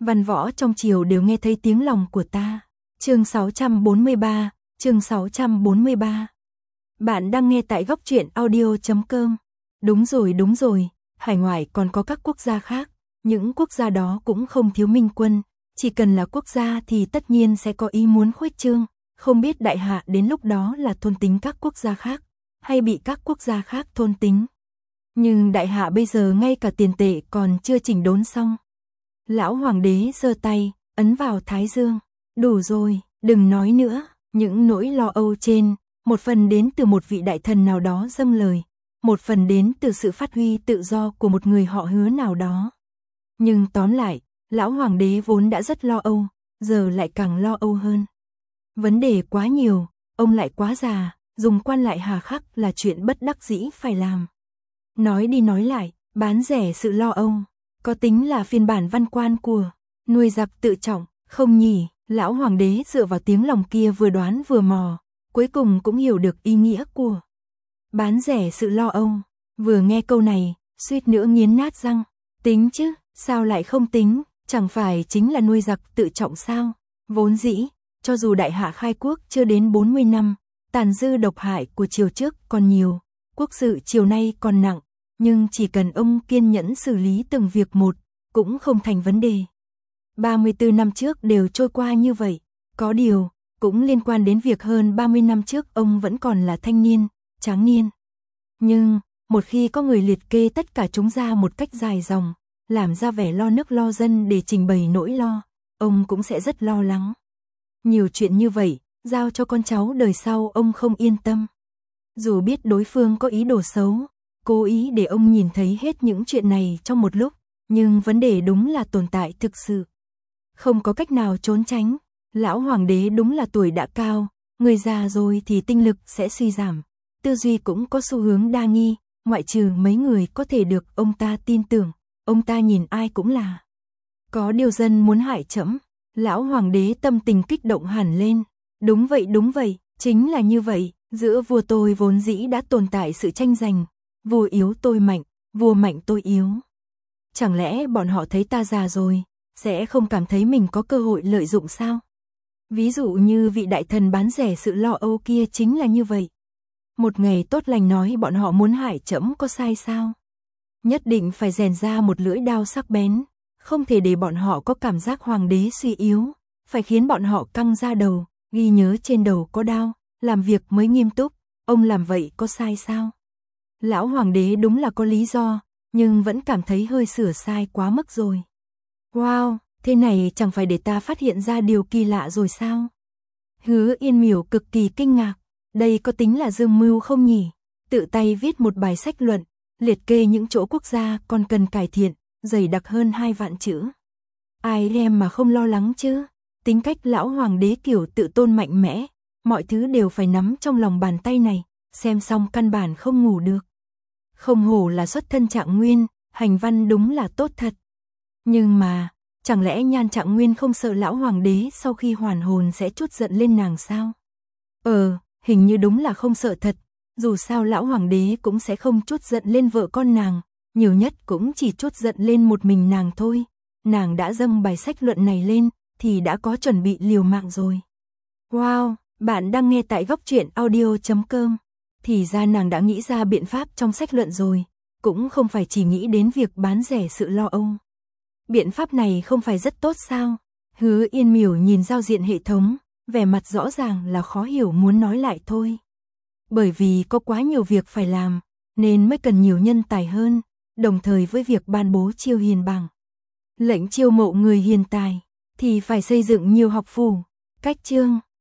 Văn võ trong triều đều nghe thấy tiếng lòng của ta. Chương 643, chương 643. Bạn đang nghe tại góc truyện audio.com. Đúng rồi, hải ngoại còn có các quốc gia khác, những quốc gia đó cũng không thiếu minh quân, chỉ cần là quốc gia thì tất nhiên sẽ có ý muốn khuếch trương, không biết đại hạ đến lúc đó là thôn tính các quốc gia khác, hay bị các quốc gia khác thôn tính. Nhưng đại hạ bây giờ ngay cả tiền tệ còn chưa chỉnh đốn xong. Lão hoàng đế giơ tay, ấn vào thái dương. Đủ rồi, đừng nói nữa, những nỗi lo âu trên, một phần đến từ một vị đại thần nào đó dâng lời, một phần đến từ sự phát huy tự do của một người họ Hứa nào đó. Nhưng tóm lại, lão hoàng đế vốn đã rất lo âu, giờ lại càng lo âu hơn. Vấn đề quá nhiều, ông lại quá già, dùng quan lại hà khắc là chuyện bất đắc dĩ phải làm. Nói đi nói lại, bán rẻ sự lo âu, có tính là phiên bản văn quan của nuôi giặc tự trọng, không nhỉ? Lão hoàng đế dựa vào tiếng lòng kia vừa đoán vừa mò, cuối cùng cũng hiểu được ý nghĩa của bán rẻ sự lo âu. Vừa nghe câu này, suýt nữa nghiến nát răng. Tính chứ, sao lại không tính, chẳng phải chính là nuôi giặc tự trọng sao? Vốn dĩ, cho dù đại hạ khai quốc chưa đến 40 năm, tàn dư độc hại của triều trước còn nhiều, quốc sự triều nay còn nặng, nhưng chỉ cần ông kiên nhẫn xử lý từng việc một, cũng không thành vấn đề. 34 năm trước đều trôi qua như vậy, có điều, cũng liên quan đến việc hơn 30 năm trước ông vẫn còn là thanh niên, tráng niên. Nhưng, một khi có người liệt kê tất cả chúng ra một cách dài dòng, làm ra vẻ lo nước lo dân để trình bày nỗi lo, ông cũng sẽ rất lo lắng. Nhiều chuyện như vậy, giao cho con cháu đời sau ông không yên tâm. Dù biết đối phương có ý đồ xấu, cố ý để ông nhìn thấy hết những chuyện này trong một lúc, nhưng vấn đề đúng là tồn tại thực sự. Không có cách nào trốn tránh, lão hoàng đế đúng là tuổi đã cao, người già rồi thì tinh lực sẽ suy giảm, tư duy cũng có xu hướng đa nghi, ngoại trừ mấy người có thể được ông ta tin tưởng, ông ta nhìn ai cũng là có điều dân muốn hại trẫm. Lão hoàng đế tâm tình kích động hẳn lên. Đúng vậy, chính là như vậy, giữa vua tôi vốn dĩ đã tồn tại sự tranh giành, vua yếu tôi mạnh, vua mạnh tôi yếu. Chẳng lẽ bọn họ thấy ta già rồi, sẽ không cảm thấy mình có cơ hội lợi dụng sao? Ví dụ như vị đại thần bán rẻ sự lo âu kia chính là như vậy. Một ngày tốt lành nói bọn họ muốn hại trẫm có sai sao? Nhất định phải rèn ra một lưỡi đao sắc bén, không thể để bọn họ có cảm giác hoàng đế suy yếu, phải khiến bọn họ căng ra đầu, ghi nhớ trên đầu có đao, làm việc mới nghiêm túc, ông làm vậy có sai sao? Lão hoàng đế đúng là có lý do, nhưng vẫn cảm thấy hơi sửa sai quá mức rồi. Wow, thế này chẳng phải để ta phát hiện ra điều kỳ lạ rồi sao? Hứa Yên Miểu cực kỳ kinh ngạc, đây có tính là dương mưu không nhỉ? Tự tay viết một bài sách luận, liệt kê những chỗ quốc gia còn cần cải thiện, dày đặc hơn 2 vạn chữ. Ai em mà không lo lắng chứ? Tính cách lão hoàng đế kiểu tự tôn mạnh mẽ, mọi thứ đều phải nắm trong lòng bàn tay này, xem xong căn bản không ngủ được. Không hổ là xuất thân Trạng Nguyên, hành văn đúng là tốt thật. Nhưng mà, chẳng lẽ Nhan Trạng Nguyên không sợ lão hoàng đế sau khi hoàn hồn sẽ trút giận lên nàng sao? Hình như đúng là không sợ thật, dù sao lão hoàng đế cũng sẽ không trút giận lên vợ con nàng, nhiều nhất cũng chỉ trút giận lên một mình nàng thôi. Nàng đã dâng bài sách luận này lên, thì đã có chuẩn bị liều mạng rồi. Wow, bạn đang nghe tại góc truyện audio.com. Thì ra nàng đã nghĩ ra biện pháp trong sách luận rồi, cũng không phải chỉ nghĩ đến việc bán rẻ sự lo âu. Biện pháp này không phải rất tốt sao? Hứa Yên Miểu nhìn giao diện hệ thống, vẻ mặt rõ ràng là khó hiểu muốn nói lại thôi. Bởi vì có quá nhiều việc phải làm, nên mới cần nhiều nhân tài hơn, đồng thời với việc ban bố chiêu hiền bảng. Lệnh chiêu mộ người hiền tài, thì phải xây dựng nhiều học phủ, cách chương,